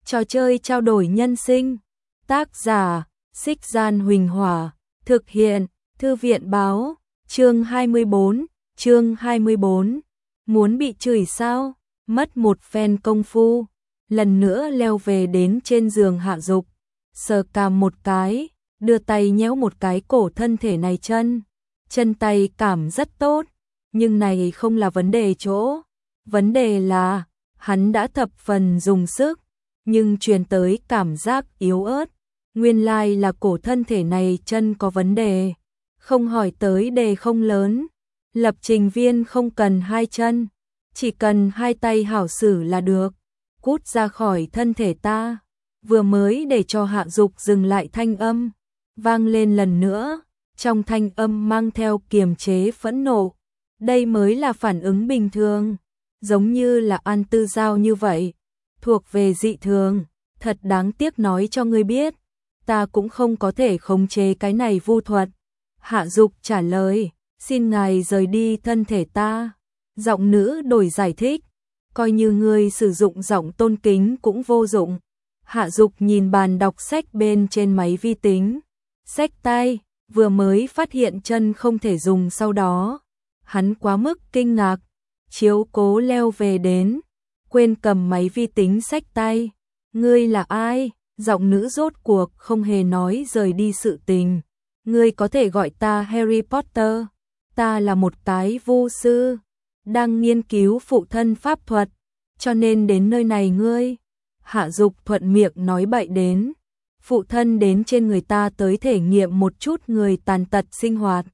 Trò chơi trao đổi nhân sinh. Tác giả, Xích Gian Huỳnh Hỏa. Thực hiện, Thư viện Báo. Chương 24. Muốn bị chửi sao? Mất một phen công phu. Lần nữa leo về đến trên giường Hạ Dục. Sờ cằm một cái, đưa tay nhéo một cái cổ thân thể này chân tay cảm rất tốt, nhưng này không là vấn đề chỗ. Vấn đề là, hắn đã thập phần dùng sức, nhưng truyền tới cảm giác yếu ớt. Nguyên lai là cổ thân thể này chân có vấn đề. Không hỏi tới đề không lớn. Lập trình viên không cần hai chân, chỉ cần hai tay hảo xử là được. Cút ra khỏi thân thể ta. Vừa mới để cho Hạ Dục dừng lại thanh âm, vang lên lần nữa, trong thanh âm mang theo kiềm chế phẫn nộ. Đây mới là phản ứng bình thường, giống như là An Tư Giao như vậy, thuộc về dị thường. Thật đáng tiếc nói cho ngươi biết, ta cũng không có thể khống chế cái này vu thuật. Hạ Dục trả lời, xin ngài rời đi thân thể ta. Giọng nữ đổi giải thích, coi như ngươi sử dụng giọng tôn kính cũng vô dụng. Hạ Dục nhìn bàn đọc sách bên trên máy vi tính, xách tay, vừa mới phát hiện chân không thể dùng, sau đó hắn quá mức kinh ngạc, chiếu cố leo về đến, quên cầm máy vi tính xách tay. Ngươi là ai? Giọng nữ rốt cuộc không hề nói rời đi sự tình. Ngươi có thể gọi ta Harry Potter. Ta là một cái vu sư, đang nghiên cứu phụ thân pháp thuật, cho nên đến nơi này ngươi. Hạ Dục thuận miệng nói bậy đến. Phụ thân đến trên người ta tới thể nghiệm một chút người tàn tật sinh hoạt.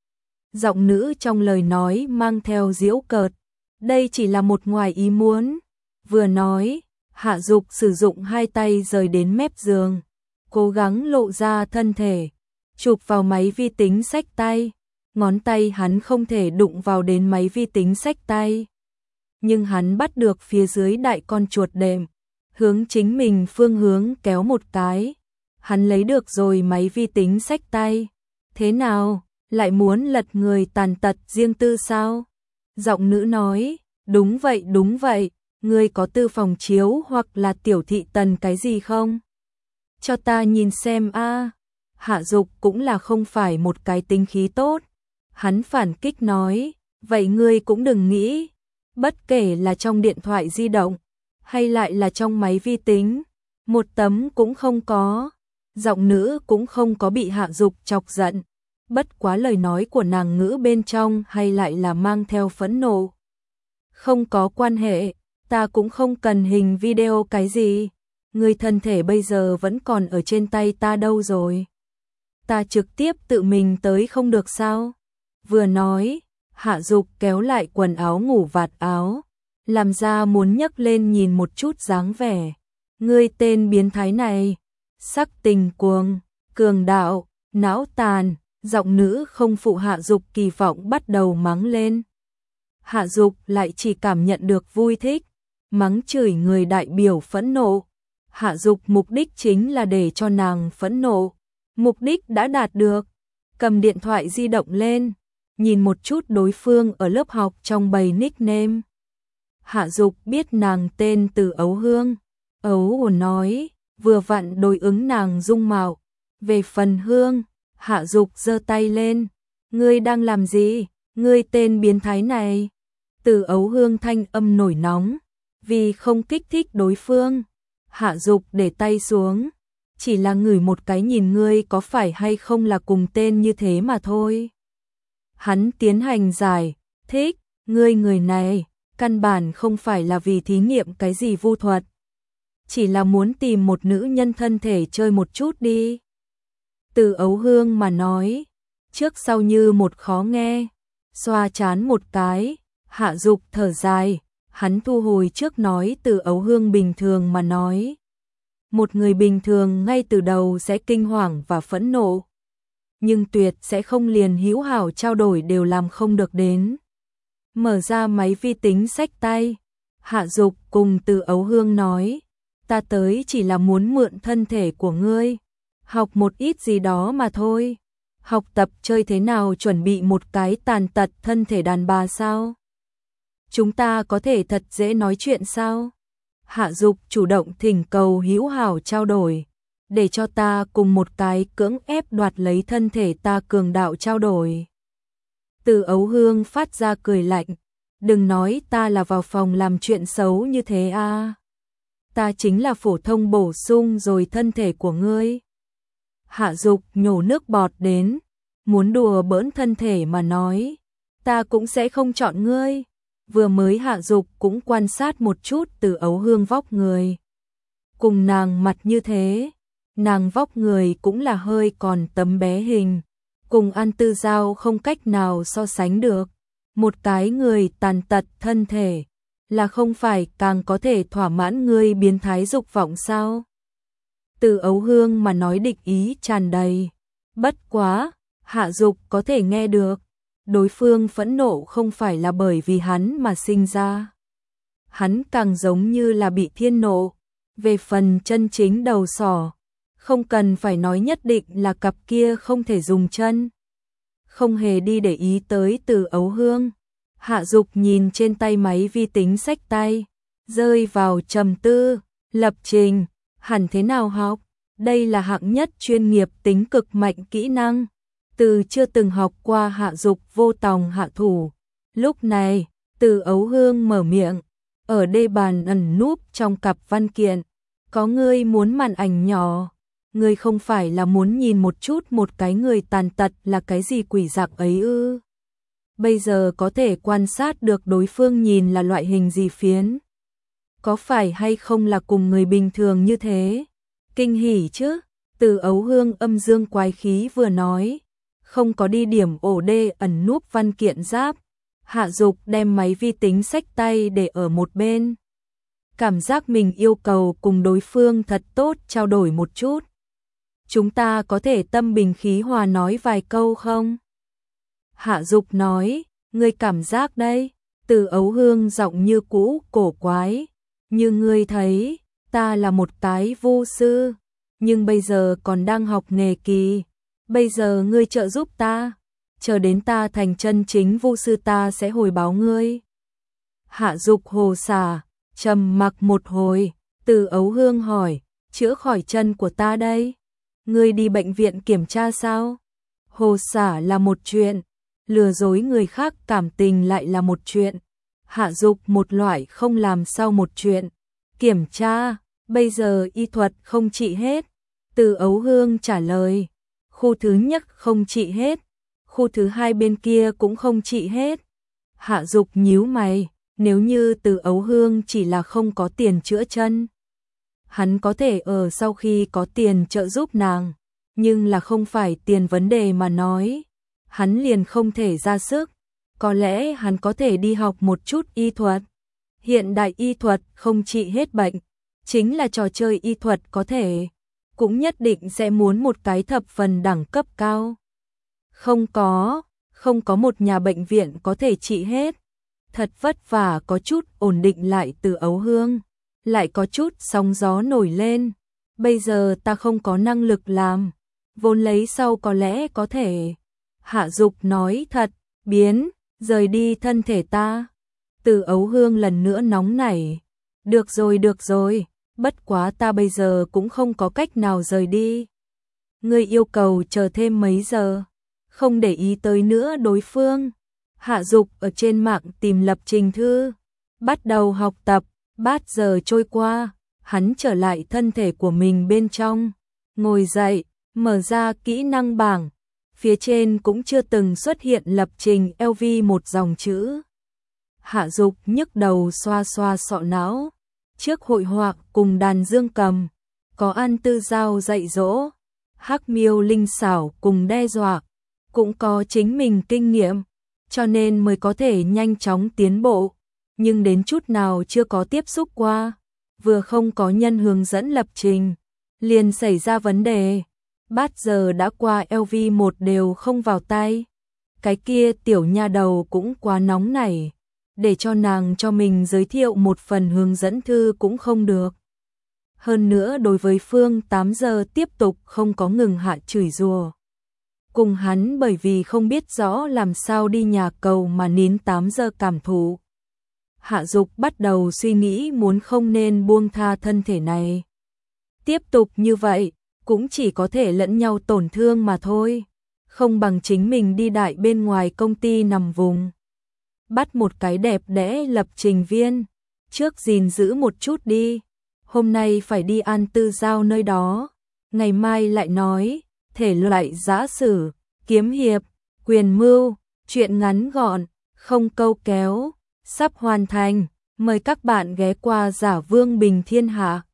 Giọng nữ trong lời nói mang theo giễu cợt. Đây chỉ là một ngoài ý muốn. Vừa nói, Hạ Dục sử dụng hai tay rời đến mép giường, cố gắng lộ ra thân thể, chụp vào máy vi tính xách tay. Ngón tay hắn không thể đụng vào đến máy vi tính xách tay, nhưng hắn bắt được phía dưới đại con chuột đệm, hướng chính mình phương hướng kéo một cái. Hắn lấy được rồi máy vi tính xách tay. Thế nào, lại muốn lật người tàn tật riêng tư sao? Giọng nữ nói, đúng vậy, ngươi có tư phòng chiếu hoặc là tiểu thị tần cái gì không? Cho ta nhìn xem a. Hạ Dục cũng là không phải một cái tính khí tốt. Hắn phản kích nói, vậy ngươi cũng đừng nghĩ, bất kể là trong điện thoại di động, hay lại là trong máy vi tính, một tấm cũng không có. Giọng nữ cũng không có bị Hạ Dục chọc giận, bất quá lời nói của nàng ngữ bên trong hay lại là mang theo phẫn nộ. Không có quan hệ, ta cũng không cần hình video cái gì, người thân thể bây giờ vẫn còn ở trên tay ta đâu rồi. Ta trực tiếp tự mình tới không được sao? Vừa nói, Hạ Dục kéo lại quần áo ngủ vạt áo, làm ra muốn nhấc lên nhìn một chút dáng vẻ. Ngươi tên biến thái này, sắc tình cuồng, cường đạo, não tàn. Giọng nữ không phụ Hạ Dục kỳ vọng bắt đầu mắng lên. Hạ Dục lại chỉ cảm nhận được vui thích, mắng chửi người đại biểu phẫn nộ. Hạ Dục mục đích chính là để cho nàng phẫn nộ, mục đích đã đạt được. Cầm điện thoại di động lên, nhìn một chút đối phương ở lớp học trong bầy nickname. Hạ Dục biết nàng tên Từ Ấu Hương. Ấu Hồn nói, vừa vặn đối ứng nàng dung mạo. Về phần Hương, Hạ Dục giơ tay lên. Ngươi đang làm gì? Ngươi tên biến thái này. Từ Ấu Hương thanh âm nổi nóng, vì không kích thích đối phương. Hạ Dục để tay xuống, chỉ là ngửi một cái nhìn ngươi có phải hay không là cùng tên như thế mà thôi. Hắn tiến hành giải thích, ngươi người này, căn bản không phải là vì thí nghiệm cái gì vu thuật, chỉ là muốn tìm một nữ nhân thân thể chơi một chút đi. Từ Ấu Hương mà nói, trước sau như một khó nghe, xoa chán một cái. Hạ Dục thở dài, hắn thu hồi trước nói Từ Ấu Hương bình thường mà nói. Một người bình thường ngay từ đầu sẽ kinh hoàng và phẫn nộ, nhưng tuyệt sẽ không liền hữu hảo trao đổi đều làm không được đến. Mở ra máy vi tính xách tay, Hạ Dục cùng Từ Ấu Hương nói, ta tới chỉ là muốn mượn thân thể của ngươi, học một ít gì đó mà thôi. Học tập chơi thế nào chuẩn bị một cái tàn tật thân thể đàn bà sao? Chúng ta có thể thật dễ nói chuyện sao? Hạ Dục chủ động thỉnh cầu hữu hảo trao đổi, để cho ta cùng một cái cưỡng ép đoạt lấy thân thể ta cường đạo trao đổi. Từ Ấu Hương phát ra cười lạnh, đừng nói ta là vào phòng làm chuyện xấu như thế a. Ta chính là phổ thông bổ sung rồi thân thể của ngươi. Hạ Dục nhổ nước bọt đến, muốn đùa bỡn thân thể mà nói, ta cũng sẽ không chọn ngươi. Vừa mới Hạ Dục cũng quan sát một chút Từ Ấu Hương vóc người. Cùng nàng mặt như thế, nàng vóc người cũng là hơi còn tấm bé hình, cùng An Tư Giao không cách nào so sánh được. Một cái người tàn tật thân thể, là không phải càng có thể thỏa mãn ngươi biến thái dục vọng sao? Từ Ấu Hương mà nói địch ý tràn đầy. Bất quá, Hạ Dục có thể nghe được. Đối phương phẫn nộ không phải là bởi vì hắn mà sinh ra. Hắn càng giống như là bị thiên nộ. Về phần chân chính đầu sỏ, không cần phải nói nhất định là cặp kia không thể dùng chân. Không hề đi để ý tới Từ Ấu Hương. Hạ Dục nhìn trên tay máy vi tính xách tay, rơi vào trầm tư, lập trình, hẳn thế nào học? Đây là hạng nhất chuyên nghiệp tính cực mạnh kỹ năng. Từ chưa từng học qua Hạ Dục vô tòng hạ thủ. Lúc này, Từ Ấu Hương mở miệng, ở đê bàn ẩn núp trong cặp văn kiện, có ngươi muốn màn ảnh nhỏ. Ngươi không phải là muốn nhìn một chút một cái người tàn tật là cái gì quỷ dạng ấy ư? Bây giờ có thể quan sát được đối phương nhìn là loại hình gì phiến. Có phải hay không là cùng người bình thường như thế? Kinh hỉ chứ? Từ Ấu Hương âm dương quái khí vừa nói. Không có đi điểm ổ đê ẩn núp văn kiện giáp. Hạ Dục đem máy vi tính xách tay để ở một bên. Cảm giác mình yêu cầu cùng đối phương thật tốt trao đổi một chút. Chúng ta có thể tâm bình khí hòa nói vài câu không? Hạ Dục nói, ngươi cảm giác đây. Từ Ấu Hương giọng như cũ cổ quái. Như ngươi thấy, ta là một cái vu sư, nhưng bây giờ còn đang học nghề kỳ. Bây giờ ngươi trợ giúp ta, chờ đến ta thành chân chính vu sư ta sẽ hồi báo ngươi. Hạ Dục hồ xả, trầm mặc một hồi, Từ Ấu Hương hỏi, chữa khỏi chân của ta đây? Ngươi đi bệnh viện kiểm tra sao? Hồ xả là một chuyện, lừa dối người khác cảm tình lại là một chuyện. Hạ Dục một loại không làm sau một chuyện. Kiểm tra, bây giờ y thuật không trị hết. Từ Ấu Hương trả lời, khu thứ nhất không trị hết, khu thứ hai bên kia cũng không trị hết. Hạ Dục nhíu mày, nếu như Từ Ấu Hương chỉ là không có tiền chữa chân, hắn có thể ở sau khi có tiền trợ giúp nàng, nhưng là không phải tiền vấn đề mà nói, hắn liền không thể ra sức. Có lẽ hắn có thể đi học một chút y thuật. Hiện đại y thuật không trị hết bệnh, chính là trò chơi y thuật có thể, cũng nhất định sẽ muốn một cái thập phần đẳng cấp cao. Không có một nhà bệnh viện có thể trị hết. Thật vất vả có chút ổn định lại Từ Ấu Hương, lại có chút sóng gió nổi lên. Bây giờ ta không có năng lực làm, vốn lấy sau có lẽ có thể. Hạ Dục nói thật, biến, rời đi thân thể ta. Từ Ấu Hương lần nữa nóng nảy. Được rồi, bất quá ta bây giờ cũng không có cách nào rời đi. Ngươi yêu cầu chờ thêm mấy giờ, không để ý tới nữa đối phương. Hạ Dục ở trên mạng tìm lập trình thư, bắt đầu học tập. 3 giờ trôi qua, hắn trở lại thân thể của mình bên trong, ngồi dậy, mở ra kỹ năng bảng. Phía trên cũng chưa từng xuất hiện lập trình LV một dòng chữ. Hạ Dục nhức đầu xoa xoa sọ não. Trước hội họa cùng đàn dương cầm, có An Tư Giao dạy dỗ, Hắc Miêu linh xảo cùng đe dọa, cũng có chính mình kinh nghiệm, cho nên mới có thể nhanh chóng tiến bộ. Nhưng đến chút nào chưa có tiếp xúc qua, vừa không có nhân hướng dẫn lập trình, liền xảy ra vấn đề. 3 giờ đã qua, LV1 đều không vào tay. Cái kia tiểu nha đầu cũng quá nóng nảy, để cho nàng cho mình giới thiệu một phần hướng dẫn thư cũng không được. Hơn nữa đối với Phương 8 giờ tiếp tục không có ngừng hạ chửi rủa. Cùng hắn bởi vì không biết rõ làm sao đi nhà cầu mà nín 8 giờ cảm thụ. Hạ Dục bắt đầu suy nghĩ muốn không nên buông tha thân thể này. Tiếp tục như vậy, cũng chỉ có thể lẫn nhau tổn thương mà thôi. Không bằng chính mình đi đại bên ngoài công ty nằm vùng. Bắt một cái đẹp đẽ lập trình viên. Trước gìn giữ một chút đi. Hôm nay phải đi An Tư Giao nơi đó. Ngày mai lại nói, thể loại giã sử, kiếm hiệp, quyền mưu, truyện ngắn gọn, không câu kéo, sắp hoàn thành. Mời các bạn ghé qua Giả Vương Bình Thiên Hạ.